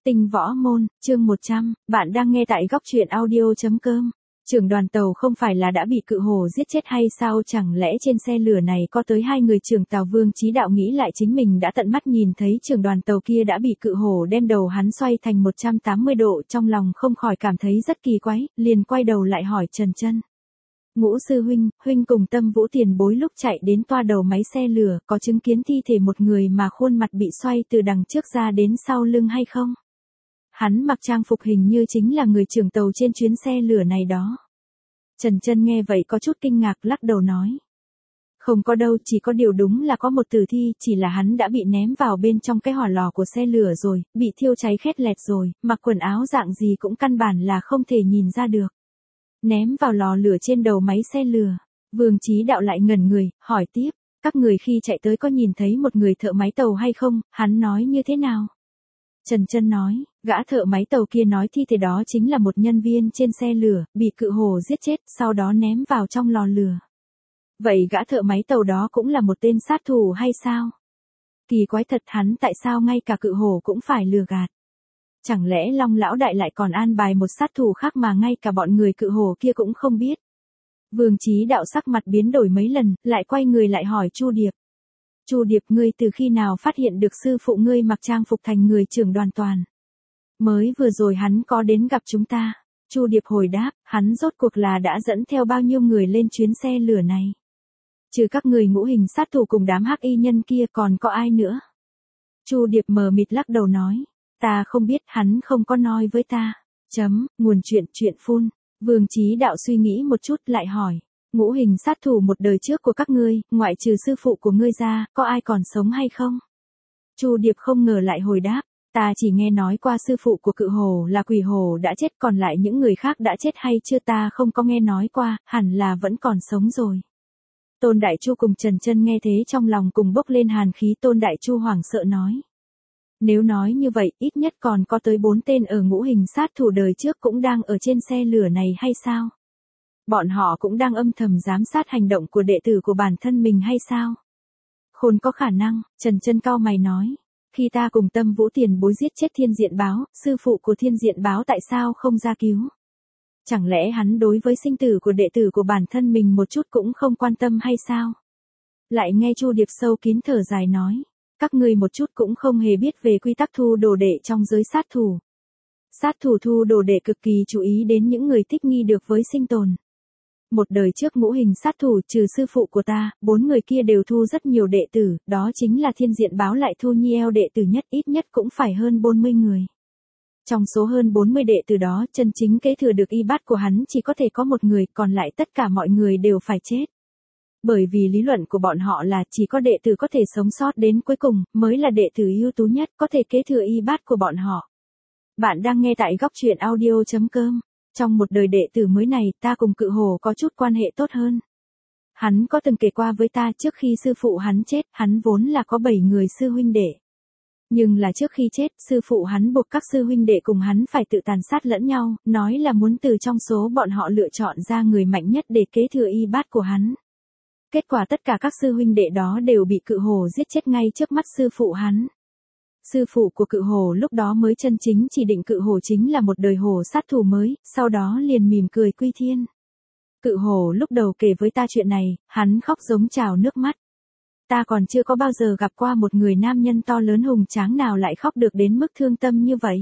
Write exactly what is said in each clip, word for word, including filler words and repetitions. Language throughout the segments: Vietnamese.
Tinh võ môn, chương một trăm, bạn đang nghe tại góc truyện audio chấm com. Trưởng đoàn tàu không phải là đã bị cự hổ giết chết hay sao, chẳng lẽ trên xe lửa này có tới hai người? Trưởng tàu Vương Chí Đạo nghĩ lại chính mình đã tận mắt nhìn thấy trưởng đoàn tàu kia đã bị cự hổ đem đầu hắn xoay thành một trăm tám mươi độ, trong lòng không khỏi cảm thấy rất kỳ quái, liền quay đầu lại hỏi Trần Chân. Ngũ sư huynh, huynh cùng Tâm Vũ tiền bối lúc chạy đến toa đầu máy xe lửa, có chứng kiến thi thể một người mà khuôn mặt bị xoay từ đằng trước ra đến sau lưng hay không? Hắn mặc trang phục hình như chính là người trưởng tàu trên chuyến xe lửa này đó. Trần Chân nghe vậy có chút kinh ngạc, lắc đầu nói. Không có đâu, chỉ có điều đúng là có một tử thi, chỉ là hắn đã bị ném vào bên trong cái hỏa lò của xe lửa rồi, bị thiêu cháy khét lẹt rồi, mặc quần áo dạng gì cũng căn bản là không thể nhìn ra được. Ném vào lò lửa trên đầu máy xe lửa. Vương Chí Đạo lại ngẩn người, hỏi tiếp, các người khi chạy tới có nhìn thấy một người thợ máy tàu hay không? Hắn nói như thế nào? Trần Chân nói, gã thợ máy tàu kia nói thi thể đó chính là một nhân viên trên xe lửa, bị cự hổ giết chết, sau đó ném vào trong lò lửa. Vậy gã thợ máy tàu đó cũng là một tên sát thủ hay sao? Kỳ quái thật, hắn tại sao ngay cả cự hổ cũng phải lừa gạt? Chẳng lẽ Long lão đại lại còn an bài một sát thủ khác mà ngay cả bọn người cự hổ kia cũng không biết? Vương Chí Đạo sắc mặt biến đổi mấy lần, lại quay người lại hỏi Chu Điệp. Chu Điệp, ngươi từ khi nào phát hiện được sư phụ ngươi mặc trang phục thành người trưởng đoàn toàn? Mới vừa rồi hắn có đến gặp chúng ta. Chu Điệp hồi đáp, hắn rốt cuộc là đã dẫn theo bao nhiêu người lên chuyến xe lửa này? Trừ các người ngũ hình sát thủ cùng đám hắc y nhân kia còn có ai nữa? Chu Điệp mờ mịt lắc đầu nói, ta không biết, hắn không có nói với ta. Chấm, nguồn chuyện chuyện phun. Vương Chí Đạo suy nghĩ một chút lại hỏi. Ngũ hình sát thủ một đời trước của các ngươi, ngoại trừ sư phụ của ngươi ra, có ai còn sống hay không? Chu Điệp không ngờ lại hồi đáp, ta chỉ nghe nói qua sư phụ của cự hổ là quỷ hổ đã chết, còn lại những người khác đã chết hay chưa ta không có nghe nói qua, hẳn là vẫn còn sống rồi. Tôn Đại Chu cùng Trần Chân nghe thế trong lòng cùng bốc lên hàn khí. Tôn Đại Chu hoảng sợ nói. Nếu nói như vậy, ít nhất còn có tới bốn tên ở ngũ hình sát thủ đời trước cũng đang ở trên xe lửa này hay sao? Bọn họ cũng đang âm thầm giám sát hành động của đệ tử của bản thân mình hay sao? Khôn có khả năng, Trần Chân cau mày nói. Khi ta cùng Tâm Vũ tiền bối giết chết Thiên Diện Báo, sư phụ của Thiên Diện Báo tại sao không ra cứu? Chẳng lẽ hắn đối với sinh tử của đệ tử của bản thân mình một chút cũng không quan tâm hay sao? Lại nghe Chu Điệp sâu kín thở dài nói. Các ngươi một chút cũng không hề biết về quy tắc thu đồ đệ trong giới sát thủ. Sát thủ thu đồ đệ cực kỳ chú ý đến những người thích nghi được với sinh tồn. Một đời trước ngũ hình sát thủ trừ sư phụ của ta, bốn người kia đều thu rất nhiều đệ tử, đó chính là Thiên Diện Báo lại thu nhiều đệ tử nhất, ít nhất cũng phải hơn bốn mươi người. Trong số hơn bốn mươi đệ tử đó, chân chính kế thừa được y bát của hắn chỉ có thể có một người, còn lại tất cả mọi người đều phải chết. Bởi vì lý luận của bọn họ là chỉ có đệ tử có thể sống sót đến cuối cùng, mới là đệ tử ưu tú nhất, có thể kế thừa y bát của bọn họ. Bạn đang nghe tại góc truyện audio chấm com. Trong một đời đệ tử mới này, ta cùng cự hổ có chút quan hệ tốt hơn. Hắn có từng kể qua với ta trước khi sư phụ hắn chết, hắn vốn là có bảy người sư huynh đệ. Nhưng là trước khi chết, sư phụ hắn buộc các sư huynh đệ cùng hắn phải tự tàn sát lẫn nhau, nói là muốn từ trong số bọn họ lựa chọn ra người mạnh nhất để kế thừa y bát của hắn. Kết quả tất cả các sư huynh đệ đó đều bị cự hổ giết chết ngay trước mắt sư phụ hắn. Sư phụ của cự hổ lúc đó mới chân chính chỉ định cự hổ chính là một đời hổ sát thủ mới, sau đó liền mỉm cười quy thiên. Cự hổ lúc đầu kể với ta chuyện này, hắn khóc giống trào nước mắt. Ta còn chưa có bao giờ gặp qua một người nam nhân to lớn hùng tráng nào lại khóc được đến mức thương tâm như vậy.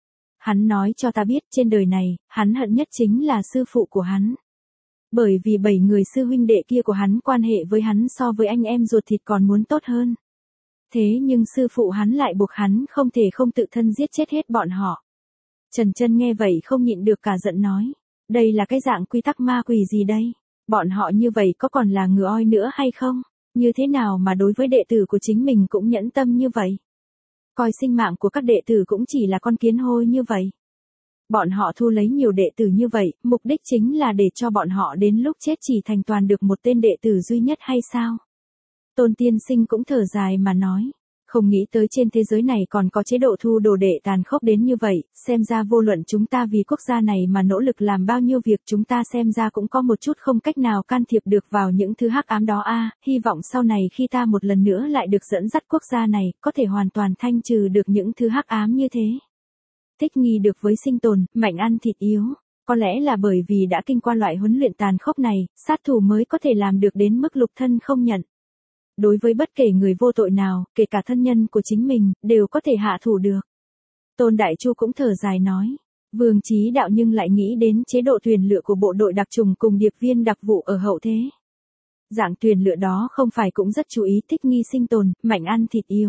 Hắn nói cho ta biết trên đời này, hắn hận nhất chính là sư phụ của hắn. Bởi vì bảy người sư huynh đệ kia của hắn quan hệ với hắn so với anh em ruột thịt còn muốn tốt hơn. Thế nhưng sư phụ hắn lại buộc hắn không thể không tự thân giết chết hết bọn họ. Trần Chân nghe vậy không nhịn được cả giận nói. Đây là cái dạng quy tắc ma quỷ gì đây? Bọn họ như vậy có còn là ngựa oi nữa hay không? Như thế nào mà đối với đệ tử của chính mình cũng nhẫn tâm như vậy? Coi sinh mạng của các đệ tử cũng chỉ là con kiến hôi như vậy. Bọn họ thu lấy nhiều đệ tử như vậy, mục đích chính là để cho bọn họ đến lúc chết chỉ thành toàn được một tên đệ tử duy nhất hay sao? Tôn Tiên Sinh cũng thở dài mà nói, không nghĩ tới trên thế giới này còn có chế độ thu đồ đệ tàn khốc đến như vậy, xem ra vô luận chúng ta vì quốc gia này mà nỗ lực làm bao nhiêu việc chúng ta xem ra cũng có một chút không cách nào can thiệp được vào những thứ hắc ám đó a. Hy vọng sau này khi ta một lần nữa lại được dẫn dắt quốc gia này, có thể hoàn toàn thanh trừ được những thứ hắc ám như thế. thích nghi được với sinh tồn, mạnh ăn thịt yếu. Có lẽ là bởi vì đã kinh qua loại huấn luyện tàn khốc này, sát thủ mới có thể làm được đến mức lục thân không nhận. Đối với bất kể người vô tội nào, kể cả thân nhân của chính mình, đều có thể hạ thủ được. Tôn Đại Chu cũng thở dài nói. Vương Chí Đạo nhưng lại nghĩ đến chế độ tuyển lựa của bộ đội đặc trùng cùng điệp viên đặc vụ ở hậu thế. Dạng tuyển lựa đó không phải cũng rất chú ý thích nghi sinh tồn, mạnh ăn thịt yếu.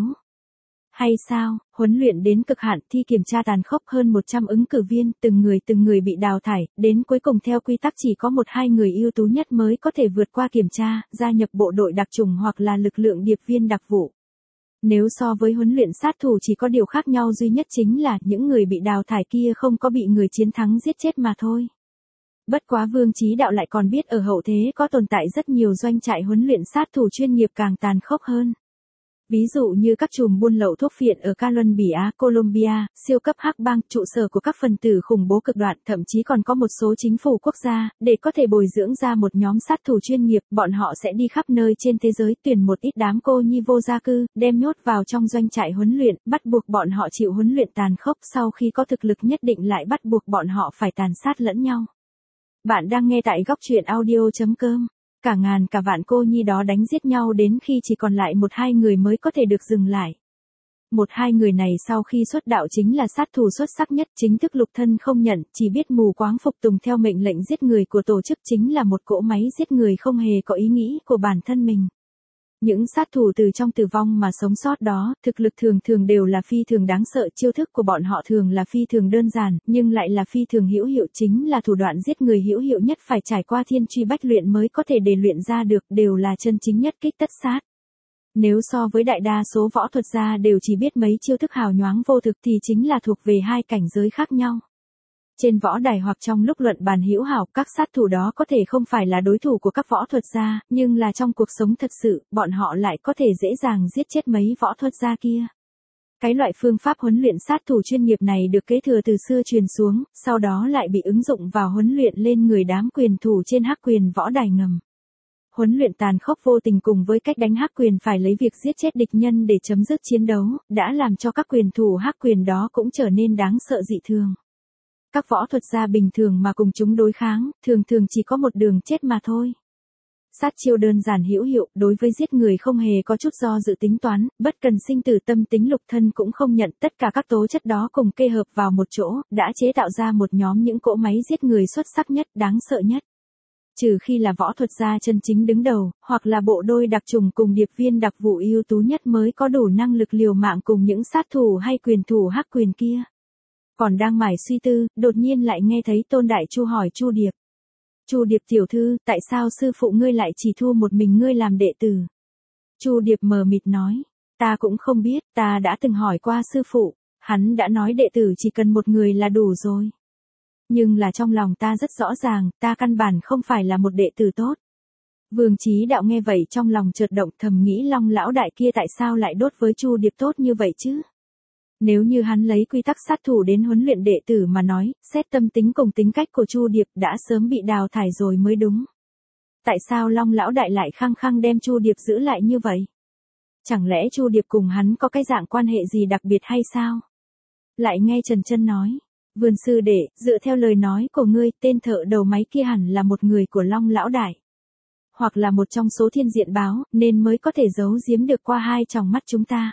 Hay sao, huấn luyện đến cực hạn, thi kiểm tra tàn khốc, hơn một trăm ứng cử viên, từng người từng người bị đào thải, đến cuối cùng theo quy tắc chỉ có một hai người ưu tú nhất mới có thể vượt qua kiểm tra, gia nhập bộ đội đặc trùng hoặc là lực lượng điệp viên đặc vụ. Nếu so với huấn luyện sát thủ chỉ có điều khác nhau duy nhất chính là những người bị đào thải kia không có bị người chiến thắng giết chết mà thôi. Bất quá Vương Chí Đạo lại còn biết ở hậu thế có tồn tại rất nhiều doanh trại huấn luyện sát thủ chuyên nghiệp càng tàn khốc hơn. Ví dụ như các chùm buôn lậu thuốc phiện ở Colombia, Colombia, siêu cấp hắc bang, trụ sở của các phần tử khủng bố cực đoan, thậm chí còn có một số chính phủ quốc gia, để có thể bồi dưỡng ra một nhóm sát thủ chuyên nghiệp, bọn họ sẽ đi khắp nơi trên thế giới tuyển một ít đám cô nhi vô gia cư, đem nhốt vào trong doanh trại huấn luyện, bắt buộc bọn họ chịu huấn luyện tàn khốc, sau khi có thực lực nhất định lại bắt buộc bọn họ phải tàn sát lẫn nhau. Bạn đang nghe tại góc truyện audio chấm com. Cả ngàn cả vạn cô nhi đó đánh giết nhau đến khi chỉ còn lại một hai người mới có thể được dừng lại. Một hai người này sau khi xuất đạo chính là sát thủ xuất sắc nhất, chính thức lục thân không nhận, chỉ biết mù quáng phục tùng theo mệnh lệnh giết người của tổ chức, chính là một cỗ máy giết người không hề có ý nghĩ của bản thân mình. Những sát thủ từ trong tử vong mà sống sót đó, thực lực thường thường đều là phi thường đáng sợ, chiêu thức của bọn họ thường là phi thường đơn giản, nhưng lại là phi thường hữu hiệu, chính là thủ đoạn giết người hữu hiệu nhất, phải trải qua thiên truy bách luyện mới có thể để luyện ra được, đều là chân chính nhất kích tất sát. Nếu so với đại đa số võ thuật gia đều chỉ biết mấy chiêu thức hào nhoáng vô thực thì chính là thuộc về hai cảnh giới khác nhau. Trên võ đài hoặc trong lúc luận bàn hữu hảo, các sát thủ đó có thể không phải là đối thủ của các võ thuật gia, nhưng là trong cuộc sống thật sự, bọn họ lại có thể dễ dàng giết chết mấy võ thuật gia kia. Cái loại phương pháp huấn luyện sát thủ chuyên nghiệp này được kế thừa từ xưa truyền xuống, sau đó lại bị ứng dụng vào huấn luyện lên người đám quyền thủ trên hắc quyền võ đài ngầm. Huấn luyện tàn khốc vô tình cùng với cách đánh hắc quyền phải lấy việc giết chết địch nhân để chấm dứt chiến đấu, đã làm cho các quyền thủ hắc quyền đó cũng trở nên đáng sợ dị thường. Các võ thuật gia bình thường mà cùng chúng đối kháng, thường thường chỉ có một đường chết mà thôi. Sát chiêu đơn giản hữu hiệu, đối với giết người không hề có chút do dự tính toán, bất cần sinh tử, tâm tính lục thân cũng không nhận, tất cả các tố chất đó cùng kê hợp vào một chỗ, đã chế tạo ra một nhóm những cỗ máy giết người xuất sắc nhất, đáng sợ nhất. Trừ khi là võ thuật gia chân chính đứng đầu, hoặc là bộ đôi đặc trùng cùng điệp viên đặc vụ ưu tú nhất mới có đủ năng lực liều mạng cùng những sát thủ hay quyền thủ hắc quyền kia. Còn đang mải suy tư, đột nhiên lại nghe thấy Tôn Đại Chu hỏi Chu Điệp. Chu Điệp tiểu thư, tại sao sư phụ ngươi lại chỉ thu một mình ngươi làm đệ tử? Chu Điệp mờ mịt nói, ta cũng không biết, ta đã từng hỏi qua sư phụ, hắn đã nói đệ tử chỉ cần một người là đủ rồi. Nhưng là trong lòng ta rất rõ ràng, ta căn bản không phải là một đệ tử tốt. Vương Chí Đạo nghe vậy trong lòng chợt động, thầm nghĩ Long lão đại kia tại sao lại đốt với Chu Điệp tốt như vậy chứ? Nếu như hắn lấy quy tắc sát thủ đến huấn luyện đệ tử mà nói, xét tâm tính cùng tính cách của Chu Điệp đã sớm bị đào thải rồi mới đúng. Tại sao Long lão đại lại khăng khăng đem Chu Điệp giữ lại như vậy? Chẳng lẽ Chu Điệp cùng hắn có cái dạng quan hệ gì đặc biệt hay sao? Lại nghe Trần Chân nói, Vườn sư đệ, dựa theo lời nói của ngươi, tên thợ đầu máy kia hẳn là một người của Long lão đại. Hoặc là một trong số thiên diện báo, nên mới có thể giấu giếm được qua hai tròng mắt chúng ta.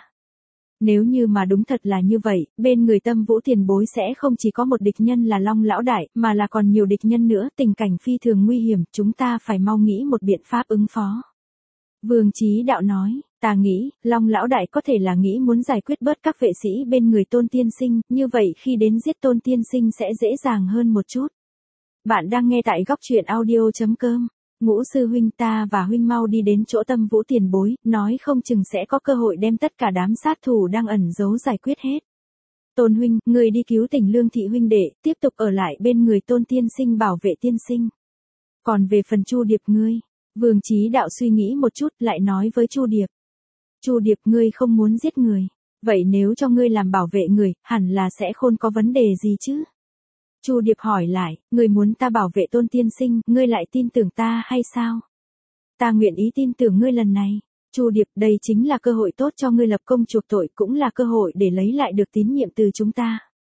Nếu như mà đúng thật là như vậy, bên người Tâm Vũ tiền bối sẽ không chỉ có một địch nhân là Long lão đại, mà là còn nhiều địch nhân nữa, tình cảnh phi thường nguy hiểm, chúng ta phải mau nghĩ một biện pháp ứng phó. Vương Chí Đạo nói, ta nghĩ, Long lão đại có thể là nghĩ muốn giải quyết bớt các vệ sĩ bên người Tôn tiên sinh, như vậy khi đến giết Tôn tiên sinh sẽ dễ dàng hơn một chút. Bạn đang nghe tại góc truyện audio chấm com. Ngũ sư huynh, ta và huynh mau đi đến chỗ Tâm Vũ tiền bối, nói không chừng sẽ có cơ hội đem tất cả đám sát thủ đang ẩn giấu giải quyết hết. Tôn huynh, người đi cứu Tỉnh Lương thị huynh đệ, tiếp tục ở lại bên người Tôn tiên sinh bảo vệ tiên sinh. Còn về phần Chu Điệp ngươi, Vương Chí Đạo suy nghĩ một chút lại nói với Chu Điệp. Chu Điệp, ngươi không muốn giết người, vậy nếu cho ngươi làm bảo vệ người, hẳn là sẽ không có vấn đề gì chứ? Chu Điệp hỏi lại, ngươi muốn ta bảo vệ Tôn tiên sinh, ngươi lại tin tưởng ta hay sao? Ta nguyện ý tin tưởng ngươi lần này. Chu Điệp, đây chính là cơ hội tốt cho ngươi lập công chuộc tội, cũng là cơ hội để lấy lại được tín nhiệm từ chúng ta.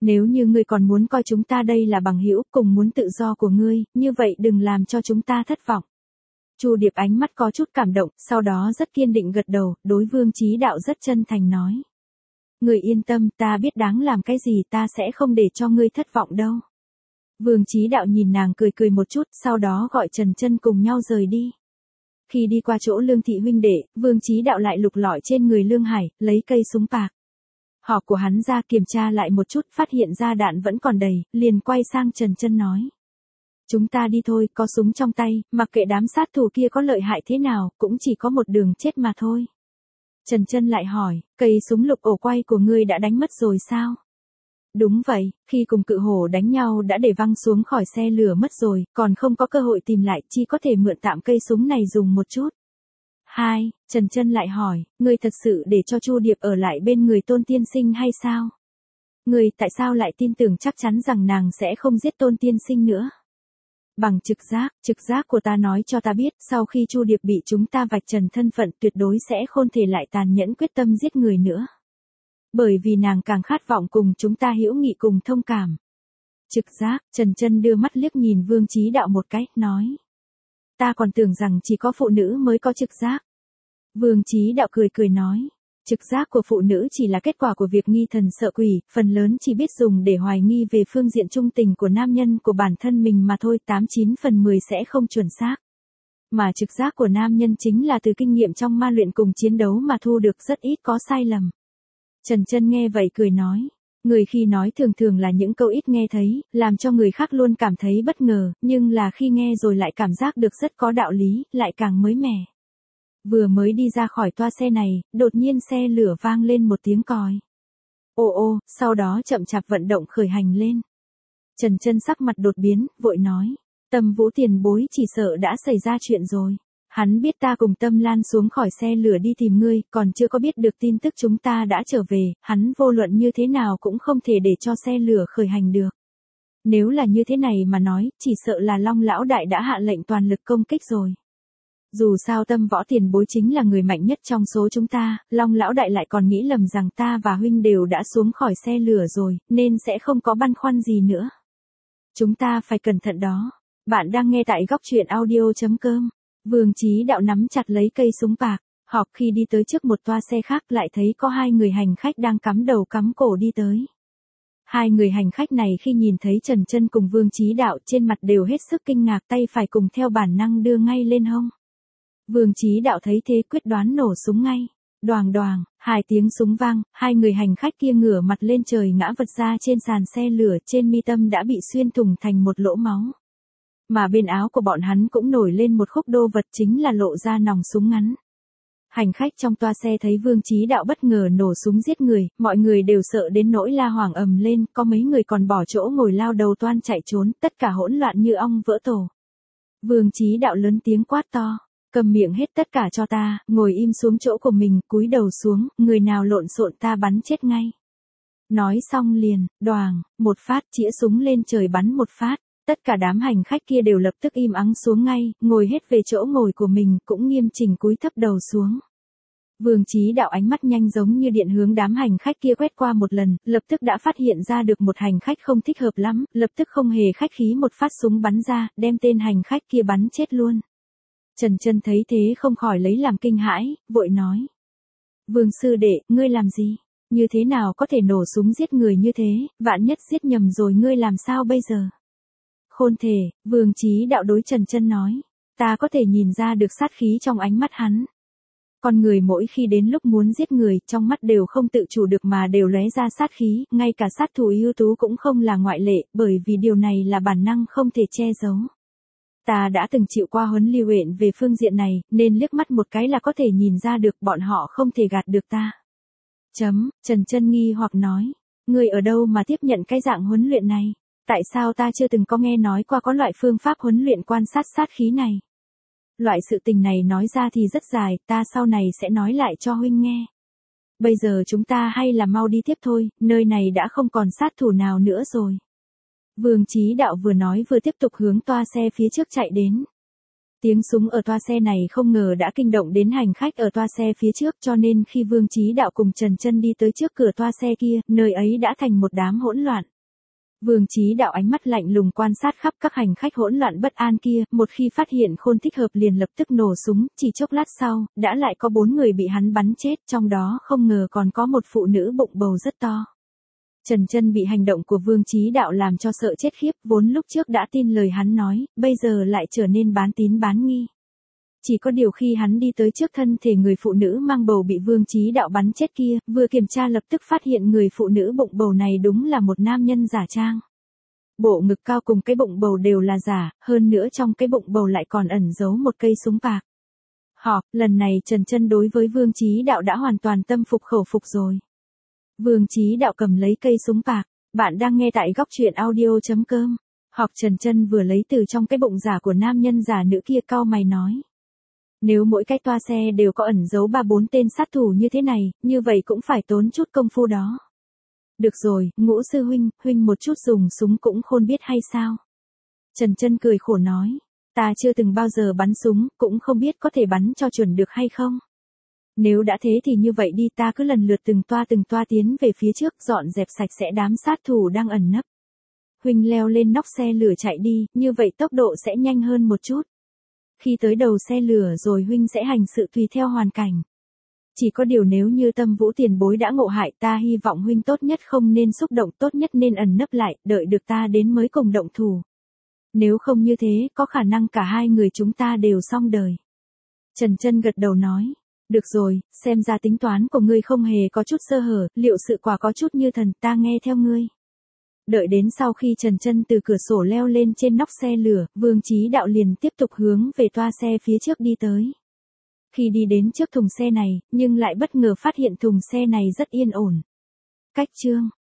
Nếu như ngươi còn muốn coi chúng ta đây là bằng hữu, cùng muốn tự do của ngươi, như vậy đừng làm cho chúng ta thất vọng. Chu Điệp ánh mắt có chút cảm động, sau đó rất kiên định gật đầu, đối Vương Chí Đạo rất chân thành nói. Ngươi yên tâm, ta biết đáng làm cái gì, ta sẽ không để cho ngươi thất vọng đâu. Vương Chí Đạo nhìn nàng cười cười một chút, sau đó gọi Trần Chân cùng nhau rời đi. Khi đi qua chỗ Lương Thị huynh đệ, Vương Chí Đạo lại lục lọi trên người Lương Hải, lấy cây súng bạc. Họ của hắn ra kiểm tra lại một chút, phát hiện ra đạn vẫn còn đầy, liền quay sang Trần Chân nói. Chúng ta đi thôi, có súng trong tay, mặc kệ đám sát thủ kia có lợi hại thế nào, cũng chỉ có một đường chết mà thôi. Trần Chân lại hỏi, cây súng lục ổ quay của ngươi đã đánh mất rồi sao? Đúng vậy, khi cùng cự hổ đánh nhau đã để văng xuống khỏi xe lửa mất rồi, còn không có cơ hội tìm lại, chỉ có thể mượn tạm cây súng này dùng một chút. Hai, Trần Chân lại hỏi, ngươi thật sự để cho Chu Điệp ở lại bên người Tôn tiên sinh hay sao? Ngươi tại sao lại tin tưởng chắc chắn rằng nàng sẽ không giết Tôn tiên sinh nữa? Bằng trực giác, trực giác của ta nói cho ta biết, sau khi Chu Điệp bị chúng ta vạch trần thân phận tuyệt đối sẽ không thể lại tàn nhẫn quyết tâm giết người nữa. Bởi vì nàng càng khát vọng cùng chúng ta hữu nghị cùng thông cảm. Trực giác, Trần Chân đưa mắt liếc nhìn Vương Chí Đạo một cái, nói. Ta còn tưởng rằng chỉ có phụ nữ mới có trực giác. Vương Chí Đạo cười cười nói. Trực giác của phụ nữ chỉ là kết quả của việc nghi thần sợ quỷ, phần lớn chỉ biết dùng để hoài nghi về phương diện trung tình của nam nhân của bản thân mình mà thôi, tám chín phần mười sẽ không chuẩn xác. Mà trực giác của nam nhân chính là từ kinh nghiệm trong ma luyện cùng chiến đấu mà thu được, rất ít có sai lầm. Trần Chân nghe vậy cười nói, người khi nói thường thường là những câu ít nghe thấy, làm cho người khác luôn cảm thấy bất ngờ, nhưng là khi nghe rồi lại cảm giác được rất có đạo lý, lại càng mới mẻ. Vừa mới đi ra khỏi toa xe này, đột nhiên xe lửa vang lên một tiếng còi. Ô ô, sau đó chậm chạp vận động khởi hành lên. Trần Chân sắc mặt đột biến, vội nói, Tâm Vũ tiền bối chỉ sợ đã xảy ra chuyện rồi. Hắn biết ta cùng Tâm Lan xuống khỏi xe lửa đi tìm ngươi, còn chưa có biết được tin tức chúng ta đã trở về, hắn vô luận như thế nào cũng không thể để cho xe lửa khởi hành được. Nếu là như thế này mà nói, chỉ sợ là Long Lão Đại đã hạ lệnh toàn lực công kích rồi. Dù sao Tâm Võ tiền bối chính là người mạnh nhất trong số chúng ta, Long Lão Đại lại còn nghĩ lầm rằng ta và huynh đều đã xuống khỏi xe lửa rồi, nên sẽ không có băn khoăn gì nữa. Chúng ta phải cẩn thận đó. Bạn đang nghe tại góc truyện audio chấm com. Vương Chí Đạo nắm chặt lấy cây súng bạc, họp khi đi tới trước một toa xe khác lại thấy có hai người hành khách đang cắm đầu cắm cổ đi tới. Hai người hành khách này khi nhìn thấy Trần Chân cùng Vương Chí Đạo trên mặt đều hết sức kinh ngạc, tay phải cùng theo bản năng đưa ngay lên hông. Vương Chí Đạo thấy thế quyết đoán nổ súng ngay. Đoàng đoàng, hai tiếng súng vang, hai người hành khách kia ngửa mặt lên trời ngã vật ra trên sàn xe lửa, trên mi tâm đã bị xuyên thủng thành một lỗ máu. Mà bên áo của bọn hắn cũng nổi lên một khúc đô vật, chính là lộ ra nòng súng ngắn. Hành khách trong toa xe thấy Vương Chí Đạo bất ngờ nổ súng giết người, mọi người đều sợ đến nỗi la hoảng ầm lên, có mấy người còn bỏ chỗ ngồi lao đầu toan chạy trốn, tất cả hỗn loạn như ong vỡ tổ. Vương Chí Đạo lớn tiếng quát to, cầm miệng hết tất cả cho ta, ngồi im xuống chỗ của mình, cúi đầu xuống, người nào lộn xộn ta bắn chết ngay. Nói xong liền, đoàng, một phát chĩa súng lên trời bắn một phát. Tất cả đám hành khách kia đều lập tức im ắng xuống ngay, ngồi hết về chỗ ngồi của mình, cũng nghiêm chỉnh cúi thấp đầu xuống. Vương Chí Đạo ánh mắt nhanh giống như điện hướng đám hành khách kia quét qua một lần, lập tức đã phát hiện ra được một hành khách không thích hợp lắm, lập tức không hề khách khí một phát súng bắn ra, đem tên hành khách kia bắn chết luôn. Trần Chân thấy thế không khỏi lấy làm kinh hãi, vội nói. Vương sư đệ, ngươi làm gì? Như thế nào có thể nổ súng giết người như thế, vạn nhất giết nhầm rồi ngươi làm sao bây giờ? Khôn thể, Vương Chí Đạo đối Trần Chân nói, ta có thể nhìn ra được sát khí trong ánh mắt hắn. Con người mỗi khi đến lúc muốn giết người, trong mắt đều không tự chủ được mà đều lóe ra sát khí, ngay cả sát thủ ưu tú cũng không là ngoại lệ, bởi vì điều này là bản năng không thể che giấu. Ta đã từng chịu qua huấn luyện về phương diện này, nên liếc mắt một cái là có thể nhìn ra được bọn họ không thể gạt được ta. Chấm, Trần Chân nghi hoặc nói, ngươi ở đâu mà tiếp nhận cái dạng huấn luyện này? Tại sao ta chưa từng có nghe nói qua có loại phương pháp huấn luyện quan sát sát khí này? Loại sự tình này nói ra thì rất dài, ta sau này sẽ nói lại cho huynh nghe. Bây giờ chúng ta hay là mau đi tiếp thôi, nơi này đã không còn sát thủ nào nữa rồi. Vương Chí Đạo vừa nói vừa tiếp tục hướng toa xe phía trước chạy đến. Tiếng súng ở toa xe này không ngờ đã kinh động đến hành khách ở toa xe phía trước, cho nên khi Vương Chí Đạo cùng Trần Chân đi tới trước cửa toa xe kia, nơi ấy đã thành một đám hỗn loạn. Vương Chí Đạo ánh mắt lạnh lùng quan sát khắp các hành khách hỗn loạn bất an kia, một khi phát hiện Khôn thích hợp liền lập tức nổ súng, chỉ chốc lát sau, đã lại có bốn người bị hắn bắn chết, trong đó không ngờ còn có một phụ nữ bụng bầu rất to. Trần Chân bị hành động của Vương Chí Đạo làm cho sợ chết khiếp, vốn lúc trước đã tin lời hắn nói, bây giờ lại trở nên bán tín bán nghi. Chỉ có điều khi hắn đi tới trước thân thể người phụ nữ mang bầu bị Vương Chí Đạo bắn chết kia, vừa kiểm tra lập tức phát hiện người phụ nữ bụng bầu này đúng là một nam nhân giả trang. Bộ ngực cao cùng cái bụng bầu đều là giả, hơn nữa trong cái bụng bầu lại còn ẩn giấu một cây súng bạc. Họ, lần này Trần Chân đối với Vương Chí Đạo đã hoàn toàn tâm phục khẩu phục rồi. Vương Chí Đạo cầm lấy cây súng bạc, bạn đang nghe tại góc truyện audio chấm com. Hoặc Trần Chân vừa lấy từ trong cái bụng giả của nam nhân giả nữ kia cau mày nói. Nếu mỗi cái toa xe đều có ẩn giấu ba bốn tên sát thủ như thế này, như vậy cũng phải tốn chút công phu đó. Được rồi, Ngũ sư huynh, huynh một chút dùng súng cũng khôn biết hay sao? Trần Chân cười khổ nói, ta chưa từng bao giờ bắn súng, cũng không biết có thể bắn cho chuẩn được hay không. Nếu đã thế thì như vậy đi, ta cứ lần lượt từng toa từng toa tiến về phía trước, dọn dẹp sạch sẽ đám sát thủ đang ẩn nấp. Huynh leo lên nóc xe lửa chạy đi, như vậy tốc độ sẽ nhanh hơn một chút. Khi tới đầu xe lửa rồi huynh sẽ hành sự tùy theo hoàn cảnh. Chỉ có điều nếu như Tâm Vũ tiền bối đã ngộ hại, ta hy vọng huynh tốt nhất không nên xúc động, tốt nhất nên ẩn nấp lại, đợi được ta đến mới cùng động thủ. Nếu không như thế, có khả năng cả hai người chúng ta đều xong đời. Trần Chân gật đầu nói, được rồi, xem ra tính toán của ngươi không hề có chút sơ hở, liệu sự quả có chút như thần, ta nghe theo ngươi. Đợi đến sau khi Trần Chân từ cửa sổ leo lên trên nóc xe lửa, Vương Chí Đạo liền tiếp tục hướng về toa xe phía trước đi tới. Khi đi đến trước thùng xe này, nhưng lại bất ngờ phát hiện thùng xe này rất yên ổn. Cách chương